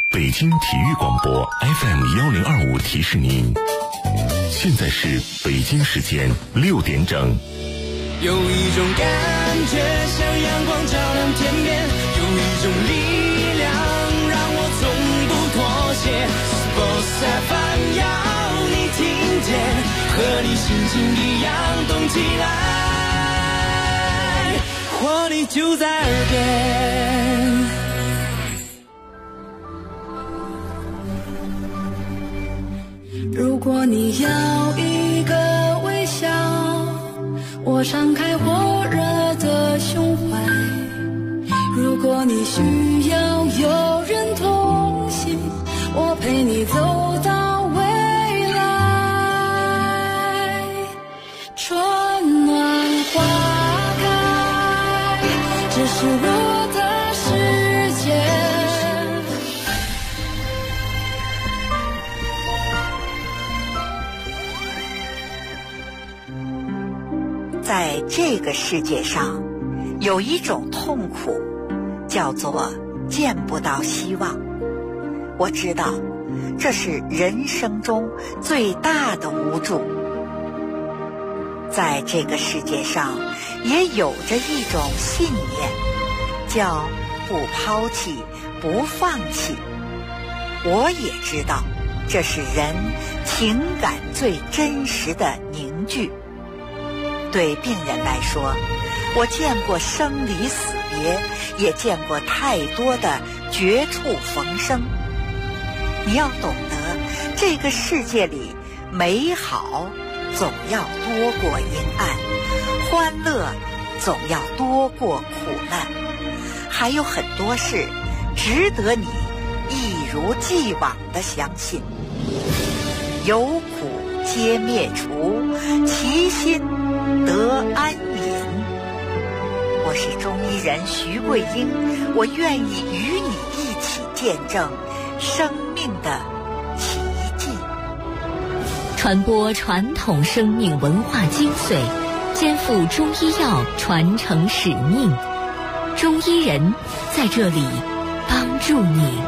北京体育广播 FM1025提示您，现在是北京时间6点整。 有一种感觉像阳光照亮天边，有一种力量让我从不妥协。Sports FM 要你听见，和你心情一样动起来，活力就在耳边。 如果你要一个微笑，我敞开火热的胸怀。如果你需要有人同行，我陪你走到未来。春暖花开，这是我的世界。 在这个世界上，有一种痛苦，叫做见不到希望。我知道，这是人生中最大的无助。在这个世界上，也有着一种信念，叫不抛弃，不放弃。我也知道，这是人情感最真实的凝聚。对病人来说，我见过生离死别，也见过太多的绝处逢生。你要懂得，这个世界里美好总要多过阴暗，欢乐总要多过苦难，还有很多事值得你一如既往地相信。有苦皆灭除，其心得安隐。我是中医人徐桂英，我愿意与你一起见证生命的奇迹， 传播传统生命文化精髓，肩负中医药传承使命。中医人在这里帮助你。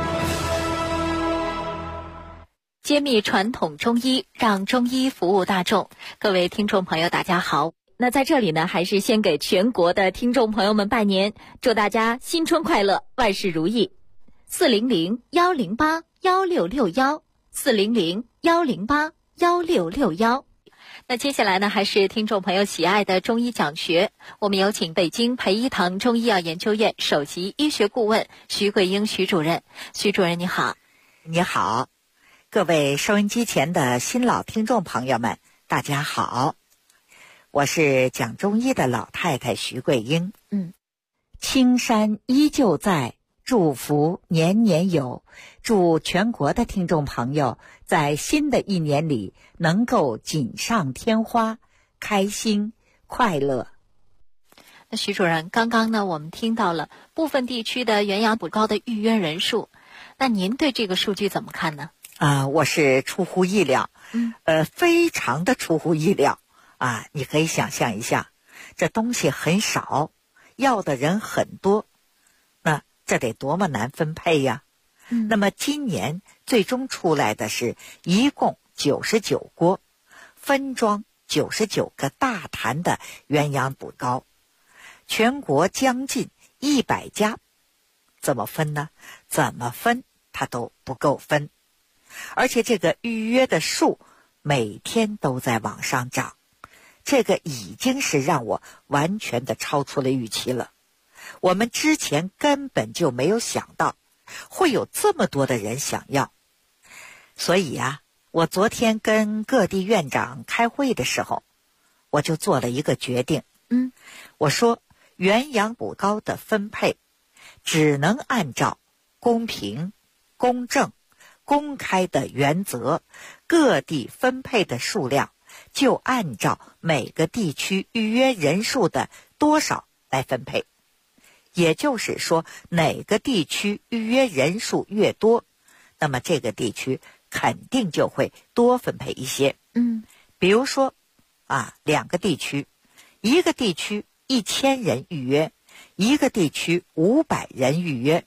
揭秘传统中医，让中医服务大众。各位听众朋友大家好，那在这里呢，还是先给全国的听众朋友们拜年，祝大家新春快乐，万事如意。400-108-1661，400-108-1661。那接下来呢，还是听众朋友喜爱的中医讲学，我们有请北京培一堂中医药研究院首席医学顾问徐桂英徐主任。徐主任你好。 你好，各位收音机前的新老听众朋友们，大家好，我是讲中医的老太太徐桂英。青山依旧在，祝福年年有。祝全国的听众朋友在新的一年里能够锦上添花，开心快乐。 那徐主任，刚刚呢我们听到了部分地区的元阳补膏的预约人数，那您对这个数据怎么看呢？ 我是出乎意料，非常的出乎意料啊！你可以想象一下，这东西很少，要的人很多，那这得多么难分配呀！那么今年最终出来的是一共99锅，分装99个大坛的元阳补膏，全国将近100家，怎么分呢？怎么分它都不够分。而且这个预约的数每天都在往上涨，这个已经是让我完全的超出了预期了。我们之前根本就没有想到会有这么多的人想要。所以我昨天跟各地院长开会的时候，我就做了一个决定。我说元阳补膏的分配只能按照公平、公正、公开的原则，各地分配的数量就按照每个地区预约人数的多少来分配。也就是说，哪个地区预约人数越多，那么这个地区肯定就会多分配一些。比如说2个地区，一个地区1000人预约，一个地区500人预约，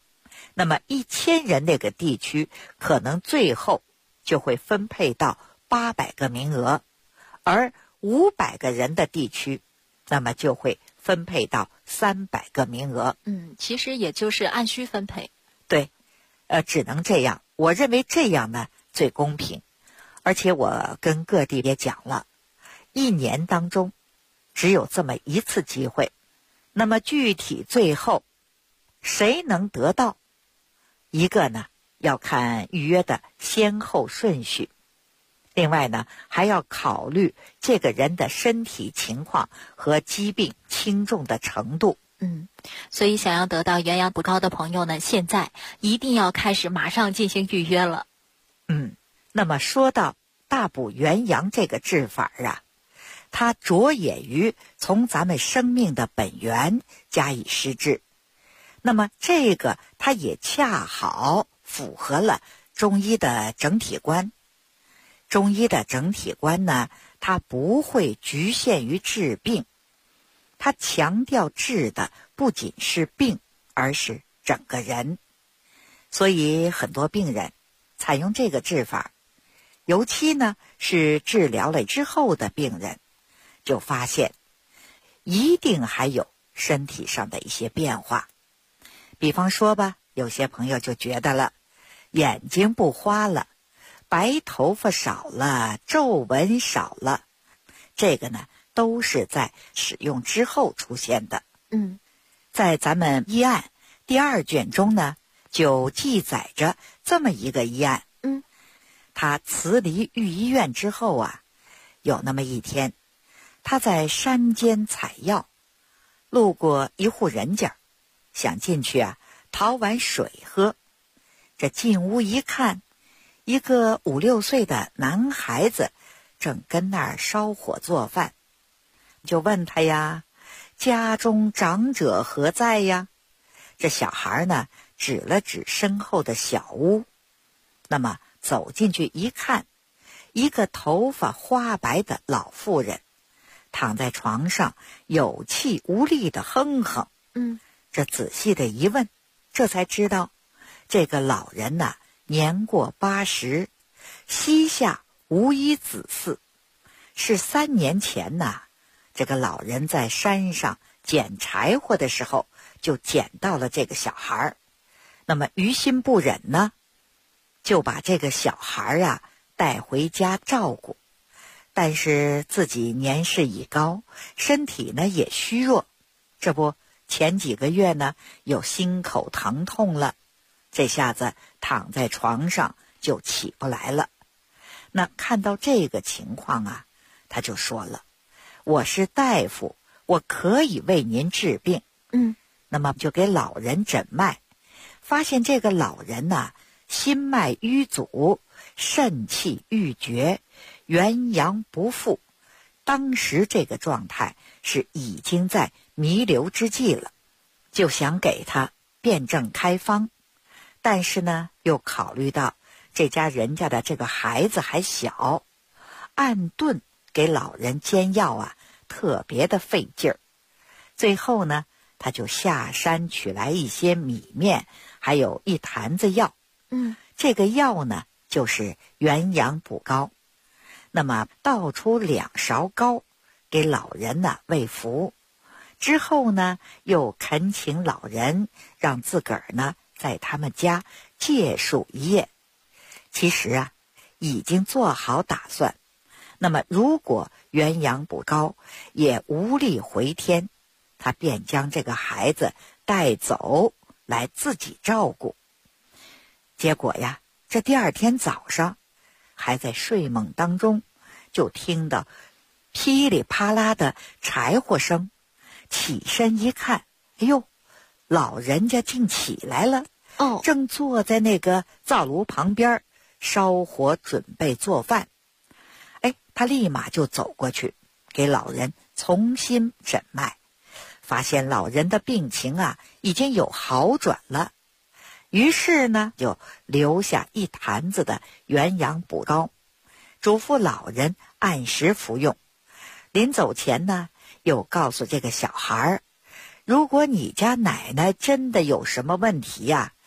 那么1000人那个地区可能最后就会分配到800个名额，而500个人的地区，那么就会分配到300个名额。 其实也就是按需分配。 对，只能这样。我认为这样呢最公平。而且我跟各地也讲了，1年当中只有这么一次机会，那么具体最后谁能得到，一个呢要看预约的先后顺序，另外呢还要考虑这个人的身体情况和疾病轻重的程度。 所以想要得到元阳补膏的朋友呢，现在一定要开始马上进行预约了。 那么说到大补元阳这个治法啊，它着眼于从咱们生命的本源加以施治。那么这个它也恰好符合了中医的整体观。中医的整体观呢，它不会局限于治病，它强调治的不仅是病，而是整个人。所以很多病人采用这个治法，尤其呢是治疗了之后的病人，就发现一定还有身体上的一些变化。比方说吧，有些朋友就觉得了，眼睛不花了，白头发少了，皱纹少了，这个呢都是在使用之后出现的。在咱们医案第2卷中呢，就记载着这么一个医案。他辞离御医院之后啊，有那么一天，他在山间采药，路过一户人家，想进去讨碗水喝。这进屋一看，一个5、6岁的男孩子正跟那儿烧火做饭，就问他呀，家中长者何在呀？这小孩呢指了指身后的小屋，那么走进去一看，一个头发花白的老妇人躺在床上，有气无力的哼哼。这仔细的一问，这才知道这个老人呢年过80，膝下无一子嗣，是3年前呢，这个老人在山上捡柴火的时候就捡到了这个小孩，那么于心不忍呢，就把这个小孩带回家照顾。但是自己年事已高，身体呢也虚弱，这不前几个月呢有心口疼痛了，这下子躺在床上就起不来了。那看到这个情况他就说了，我是大夫，我可以为您治病。那么就给老人诊脉，发现这个老人心脉瘀阻，肾气郁绝，元阳不复。当时这个状态是已经在弥留之际了，就想给他辩证开方。但是呢又考虑到这家人家的这个孩子还小，按顿给老人煎药特别的费劲儿。最后呢他就下山取来一些米面，还有一坛子药。这个药呢就是元阳补膏。那么倒出2勺膏给老人喂服，之后呢又恳请老人让自个儿呢在他们家借宿1夜。其实已经做好打算，那么如果元阳补膏也无力回天，他便将这个孩子带走来自己照顾。结果这第2天早上，还在睡梦当中，就听到噼里啪啦的柴火声，起身一看，哎呦，老人家竟起来了，正坐在那个灶炉旁边烧火准备做饭。他立马就走过去给老人重新诊脉，发现老人的病情已经有好转了。于是呢就留下一坛子的元阳补膏，嘱咐老人按时服用。临走前呢又告诉这个小孩，如果你家奶奶真的有什么问题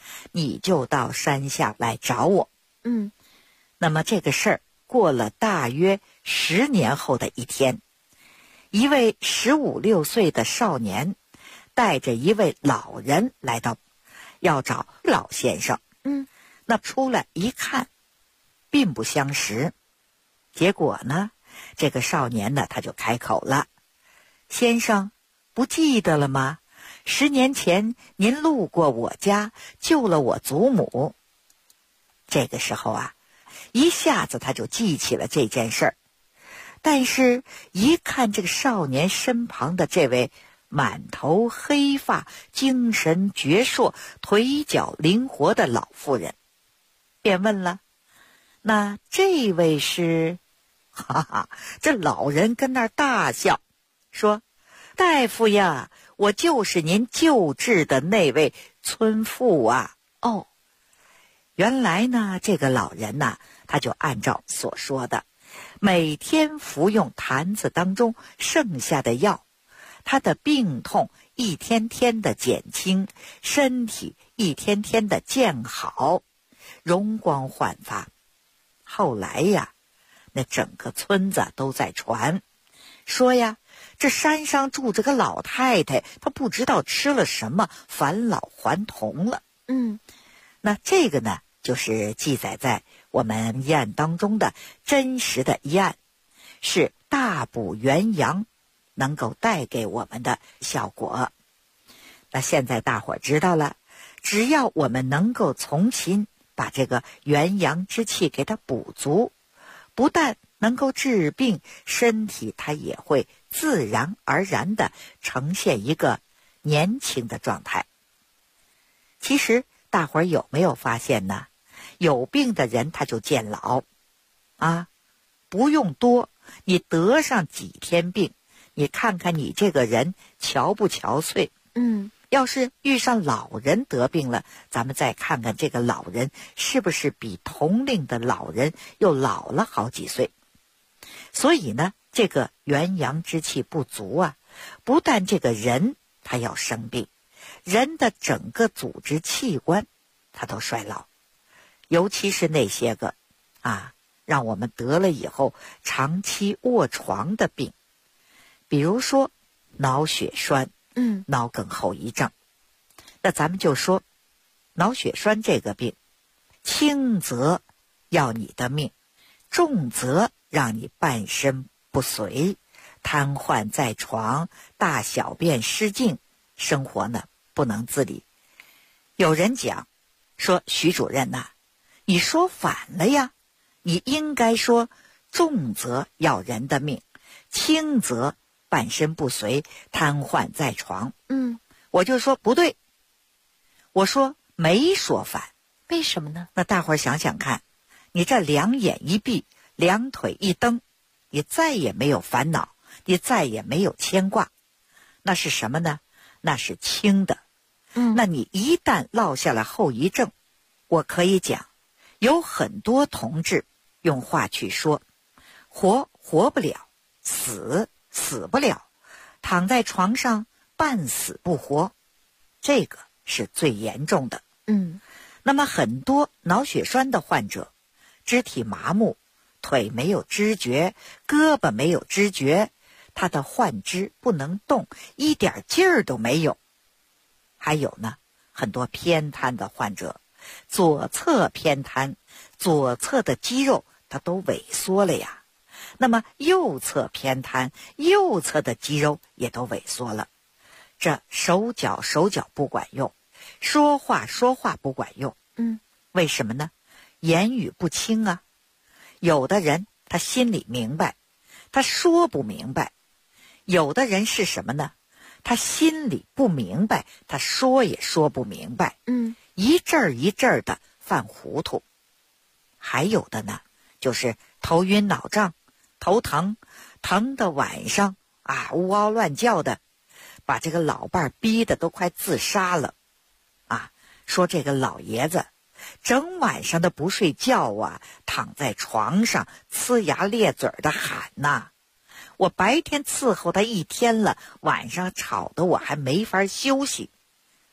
你就到山下来找我。那么这个事儿过了大约10年后的一天，一位15、16岁的少年带着一位老人来到，要找老先生。那出来一看，并不相识。结果呢，这个少年呢，他就开口了：“先生，不记得了吗？10年前您路过我家，救了我祖母。”这个时候啊，一下子他就记起了这件事儿。但是一看这个少年身旁的这位满头黑发、精神矍铄、腿脚灵活的老妇人，便问了：“那这位是？”哈哈，这老人跟那儿大笑，说：“大夫呀，我就是您救治的那位村妇啊。”哦，原来呢，这个老人呢，他就按照所说的，每天服用坛子当中剩下的药，他的病痛一天天的减轻，身体一天天的健好，容光焕发。后来呀，那整个村子都在传，说呀，这山上住着个老太太，她不知道吃了什么，返老还童了。那这个呢，就是记载在我们医案当中的真实的医案，是大补元阳能够带给我们的效果。那现在大伙儿知道了，只要我们能够从心把这个元阳之气给它补足，不但能够治病，身体它也会自然而然地呈现一个年轻的状态。其实大伙儿有没有发现呢？有病的人他就见老啊，不用多，你得上几天病，你看看你这个人憔不憔悴。要是遇上老人得病了，咱们再看看这个老人是不是比同龄的老人又老了好几岁。所以呢，这个元阳之气不足啊，不但这个人他要生病，人的整个组织器官他都衰老。尤其是那些个让我们得了以后长期卧床的病，比如说脑血栓、脑梗后遗症。那咱们就说脑血栓这个病，轻则要你的命，重则让你半身不遂，瘫痪在床，大小便失禁，生活呢不能自理。有人讲说，徐主任呐，你说反了呀，你应该说重则要人的命，轻则半身不遂，瘫痪在床。我就说不对，我说没说反。 为什么呢？ 那大伙儿想想看，你这两眼一闭，两腿一蹬，你再也没有烦恼，你再也没有牵挂，那是什么呢？那是轻的。那你一旦落下了后遗症，我可以讲，有很多同志用话去说，活不了，死不了，躺在床上半死不活，这个是最严重的。那么很多脑血栓的患者，肢体麻木，腿没有知觉，胳膊没有知觉，他的患肢不能动，一点劲儿都没有。还有呢，很多偏瘫的患者，左侧偏瘫，左侧的肌肉它都萎缩了呀。那么右侧偏瘫，右侧的肌肉也都萎缩了。这手脚不管用，说话不管用。为什么呢？言语不清啊。有的人他心里明白，他说不明白；有的人是什么呢？他心里不明白，他说也说不明白。一阵儿一阵儿的犯糊涂。还有的呢，就是头晕脑胀，头疼的晚上呜嗷乱叫的，把这个老伴儿逼得都快自杀了。说这个老爷子整晚上的不睡觉啊，躺在床上呲牙咧嘴的喊呐，我白天伺候他一天了，晚上吵得我还没法休息。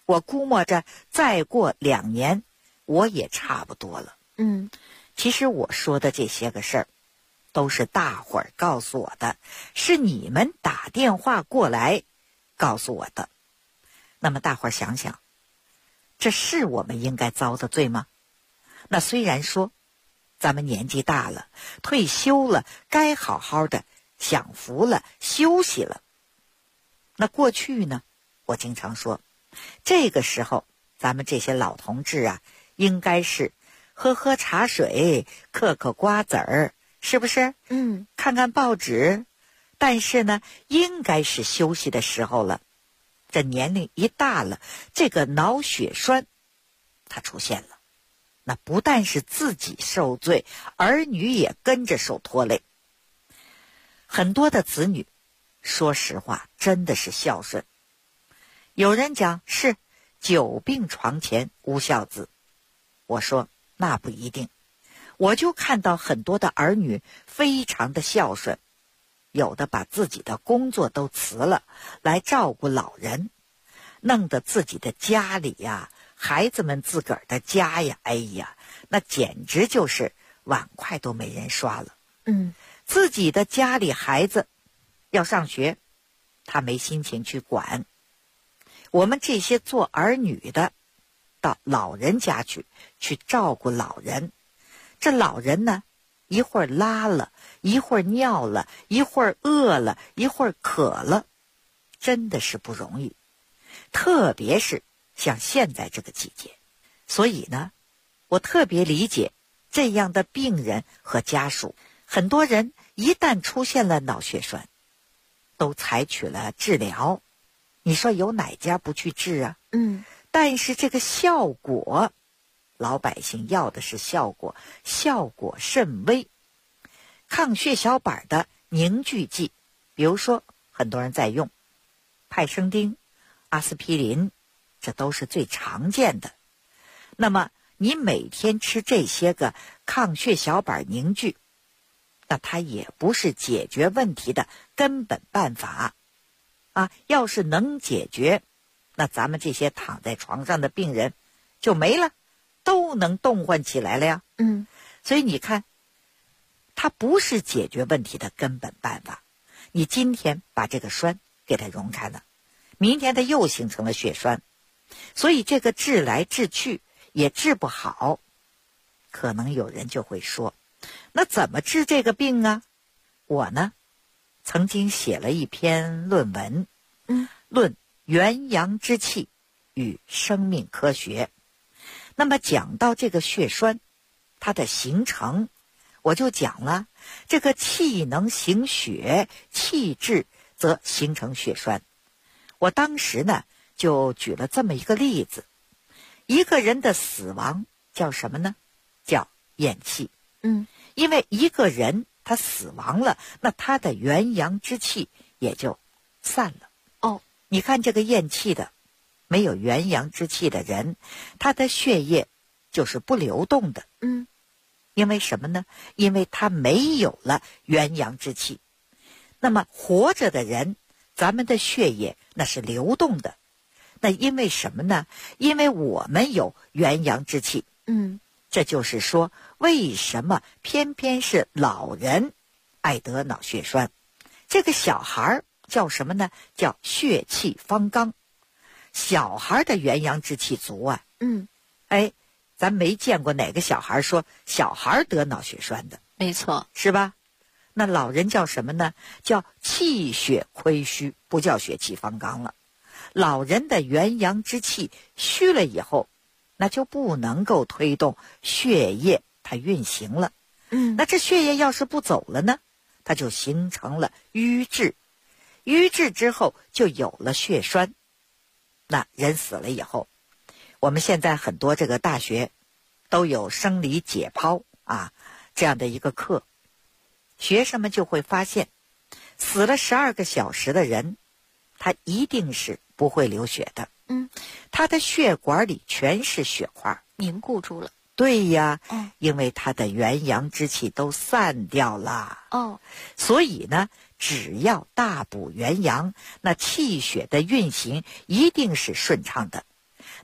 我估摸着再过2年，我也差不多了。其实我说的这些个事儿，都是大伙儿告诉我的，是你们打电话过来告诉我的。那么大伙儿想想，这是我们应该遭的罪吗？那虽然说咱们年纪大了，退休了，该好好的享福了，休息了。那过去呢，我经常说，这个时候咱们这些老同志啊，应该是喝喝茶水，嗑嗑瓜子儿，是不是？看看报纸。但是呢，应该是休息的时候了。这年龄一大了，这个脑血栓它出现了。那不但是自己受罪，儿女也跟着受拖累。很多的子女，说实话，真的是孝顺。有人讲是久病床前无孝子，我说那不一定。我就看到很多的儿女非常的孝顺，有的把自己的工作都辞了，来照顾老人，弄得自己的家里呀，孩子们自个儿的家呀，哎呀，那简直就是碗筷都没人刷了。自己的家里孩子要上学，他没心情去管。我们这些做儿女的，到老人家去照顾老人。这老人呢，一会儿拉了，一会儿尿了，一会儿饿了，一会儿渴了，真的是不容易。特别是像现在这个季节。所以呢，我特别理解这样的病人和家属。很多人一旦出现了脑血栓，都采取了治疗。你说有哪家不去治啊？但是这个效果，老百姓要的是效果，效果甚微。抗血小板的凝聚剂，比如说很多人在用派生丁、阿司匹林，这都是最常见的。那么你每天吃这些个抗血小板凝聚，那它也不是解决问题的根本办法啊！要是能解决，那咱们这些躺在床上的病人就没了，都能动唤起来了呀。所以你看，它不是解决问题的根本办法。你今天把这个栓给它溶开了，明天它又形成了血栓，所以这个治来治去也治不好。可能有人就会说，那怎么治这个病啊？我呢，曾经写了一篇论文，论元阳之气与生命科学。那么讲到这个血栓，它的形成，我就讲了，这个气能行血，气滞则形成血栓。我当时呢，就举了这么一个例子，一个人的死亡叫什么呢？叫咽气。因为一个人他死亡了，那他的元阳之气也就散了。你看这个咽气的，没有元阳之气的人，他的血液就是不流动的。因为什么呢？因为他没有了元阳之气。那么活着的人，咱们的血液那是流动的。那因为什么呢？因为我们有元阳之气。这就是说，为什么偏偏是老人爱得脑血栓？这个小孩叫什么呢？叫血气方刚。小孩的元阳之气足啊。咱没见过哪个小孩说小孩得脑血栓的。 没错， 是吧？那老人叫什么呢？叫气血亏虚，不叫血气方刚了。老人的元阳之气虚了以后，那就不能够推动血液它运行了。那这血液要是不走了呢，它就形成了瘀滞。瘀滞之后就有了血栓。那人死了以后，我们现在很多这个大学都有生理解剖这样的一个课，学生们就会发现，死了12个小时的人，他一定是不会流血的。他的血管里全是血块， 凝固住了。 对呀，因为他的元阳之气都散掉了。所以呢，只要大补元阳，那气血的运行一定是顺畅的。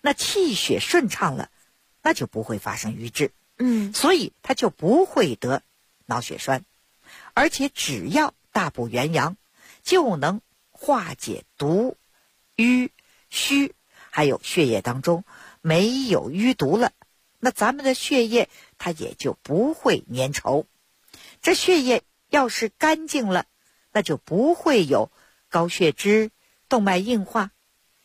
那气血顺畅了，那就不会发生瘀滞，所以他就不会得脑血栓。而且只要大补元阳，就能化解毒、瘀、虚，还有血液当中没有淤毒了，那咱们的血液它也就不会粘稠。这血液要是干净了，那就不会有高血脂、动脉硬化。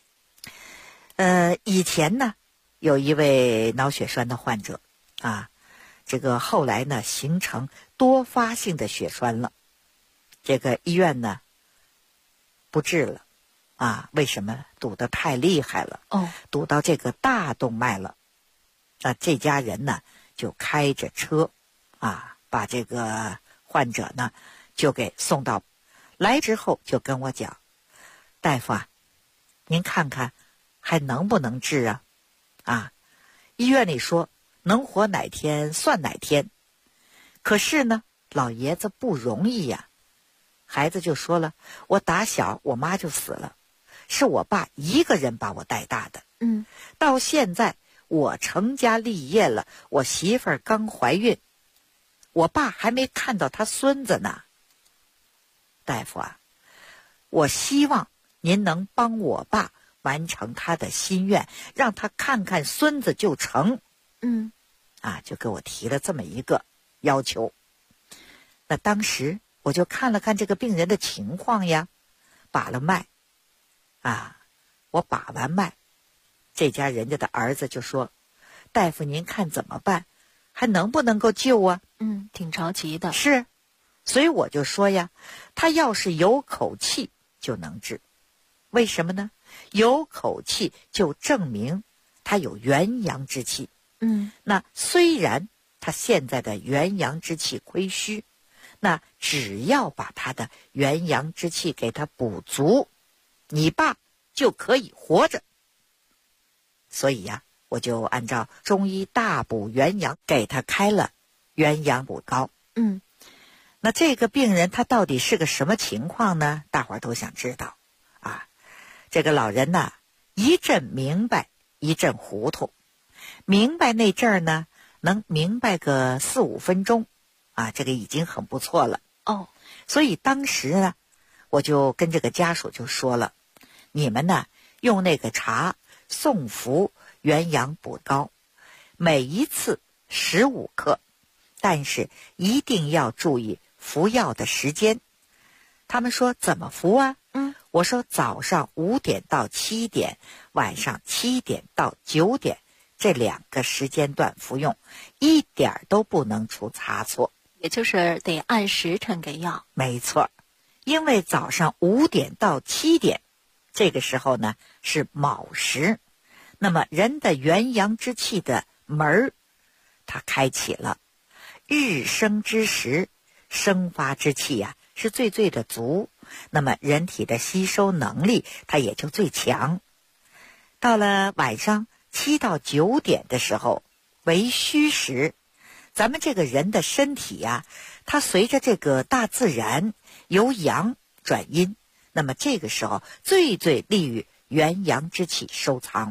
以前呢，有一位脑血栓的患者啊，这个后来呢形成多发性的血栓了，这个医院呢不治了啊，为什么？堵得太厉害了，堵到这个大动脉了。那这家人呢就开着车啊，把这个患者呢就给送到来之后，就跟我讲，大夫啊，您看看还能不能治啊？医院里说能活哪天算哪天，可是呢老爷子不容易呀。孩子就说了，我打小我妈就死了，是我爸一个人把我带大的，到现在我成家立业了，我媳妇儿刚怀孕，我爸还没看到他孙子呢。大夫啊，我希望您能帮我爸完成他的心愿，让他看看孙子就成。就给我提了这么一个要求。那当时我就看了看这个病人的情况呀，把了脉我把完脉，这家人家的儿子就说，大夫您看怎么办，还能不能够救啊？ 挺着急的。 是，所以我就说呀，他要是有口气就能治。为什么呢？有口气就证明他有元阳之气。那虽然他现在的元阳之气亏虚，那只要把他的元阳之气给他补足，你爸就可以活着。所以呀，我就按照中医大补元阳，给他开了元阳补膏。那这个病人他到底是个什么情况呢？大伙儿都想知道这个老人呢，一阵明白一阵糊涂。明白那阵儿呢，能明白个4-5分钟这个已经很不错了。所以当时呢，我就跟这个家属就说了，你们呢用那个茶送服元阳补膏，每一次15克，但是一定要注意服药的时间。他们说怎么服啊？我说早上5点到7点，晚上7点到9点，这2个时间段服用，一点都不能出差错。 也就是得按时辰给药。 没错，因为早上5点到7点，这个时候呢是卯时，那么人的元阳之气的门它开启了，日生之时，生发之气是最的足，那么人体的吸收能力它也就最强。到了晚上7到9点的时候为虚时，咱们这个人的身体它随着这个大自然由阳转阴，那么这个时候最利于元阳之气收藏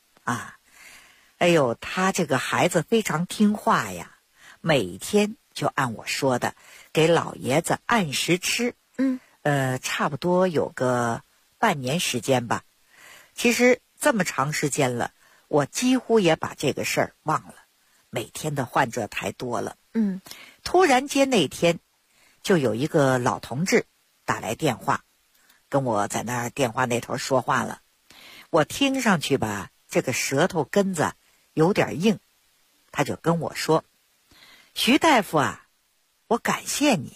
他这个孩子非常听话呀，每天就按我说的给老爷子按时吃。差不多有个半年时间吧。其实这么长时间了，我几乎也把这个事儿忘了，每天的患者太多了。突然间那天就有一个老同志打来电话，跟我在那儿电话那头说话了。我听上去吧，这个舌头根子有点硬，他就跟我说，徐大夫我感谢你。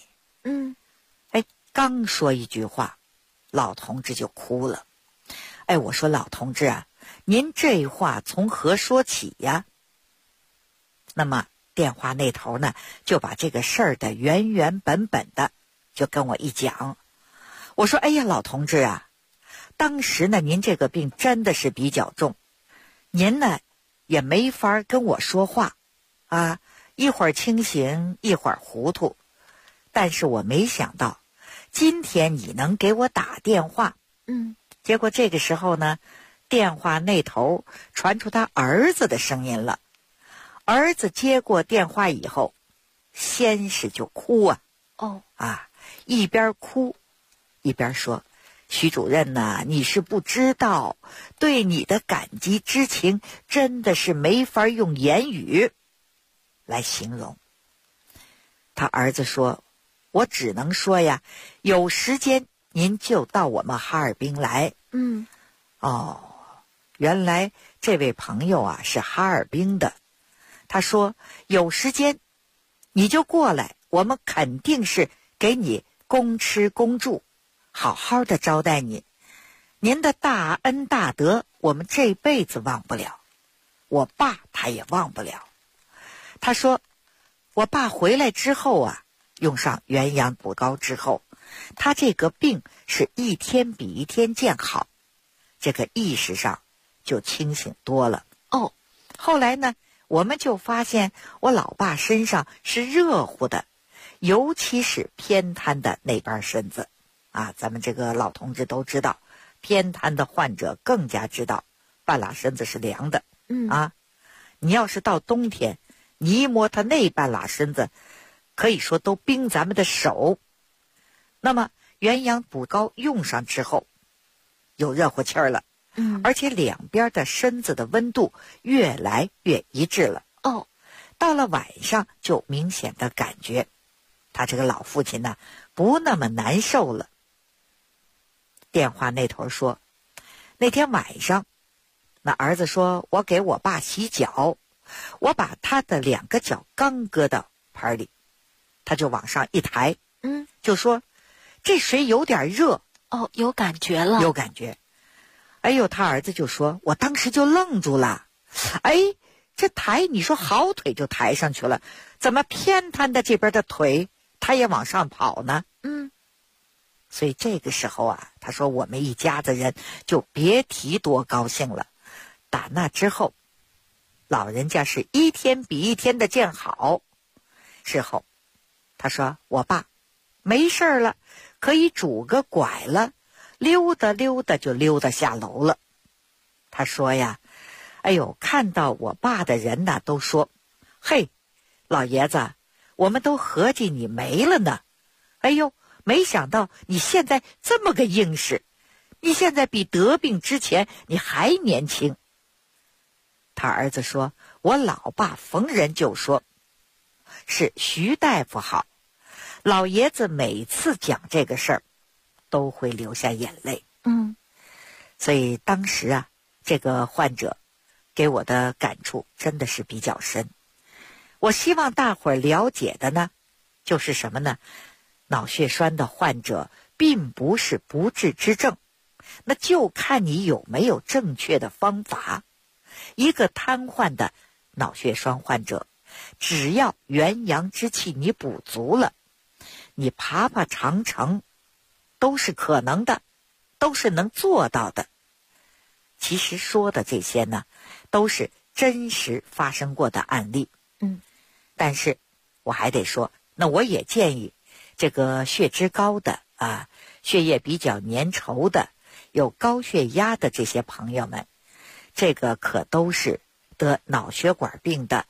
刚说一句话，老同志就哭了。我说老同志您这话从何说起呀？那么电话那头呢，就把这个事儿的原本的就跟我一讲。我说老同志当时呢您这个病真的是比较重，您呢也没法跟我说话一会儿清醒一会儿糊涂，但是我没想到今天你能给我打电话。结果这个时候呢， 电话那头传出他儿子的声音了。儿子接过电话以后，先是就哭一边哭一边说：“徐主任呐，你是不知道，对你的感激之情真的是没法用言语来形容。”他儿子说：“我只能说呀，有时间您就到我们哈尔滨来。”原来这位朋友啊是哈尔滨的。他说：“有时间你就过来，我们肯定是给你供吃供住，好好的招待你。您的大恩大德，我们这辈子忘不了，我爸他也忘不了。”他说：“我爸回来之后啊，用上元阳补膏之后，他这个病是一天比一天见好，这个意识上就清醒多了。后来呢，我们就发现我老爸身上是热乎的，尤其是偏瘫的那边身子咱们这个老同志都知道，偏瘫的患者更加知道半拉身子是凉的。你要是到冬天，你一摸他那半拉身子，可以说都冰咱们的手。那么元阳补膏用上之后，有热乎气儿了，而且两边的身子的温度越来越一致了。到了晚上就明显的感觉他这个老父亲呢不那么难受了。电话那头说，那天晚上那儿子说，我给我爸洗脚，我把他的2个脚刚搁到盆里，他就往上一抬，就说这水有点热。 有感觉了， 有感觉。他儿子就说，我当时就愣住了。这抬你说好腿就抬上去了，怎么偏瘫的这边的腿他也往上跑呢？所以这个时候他说我们一家子人就别提多高兴了。打那之后，老人家是一天比一天的见好。事后他说，我爸没事了，可以拄个拐了，溜达溜达就溜达下楼了。他说呀，看到我爸的人呢都说，嘿，老爷子，我们都合计你没了呢。没想到你现在这么个硬实，你现在比得病之前你还年轻。他儿子说，我老爸逢人就说，是徐大夫好。老爷子每次讲这个事儿都会流下眼泪。所以当时这个患者给我的感触真的是比较深。我希望大伙儿了解的呢，就是什么呢？脑血栓的患者并不是不治之症，那就看你有没有正确的方法。一个瘫痪的脑血栓患者，只要元阳之气你补足了，你爬长城都是可能的，都是能做到的。其实说的这些呢，都是真实发生过的案例。但是我还得说，那我也建议这个血脂高的血液比较粘稠的，有高血压的这些朋友们，这个可都是得脑血管病的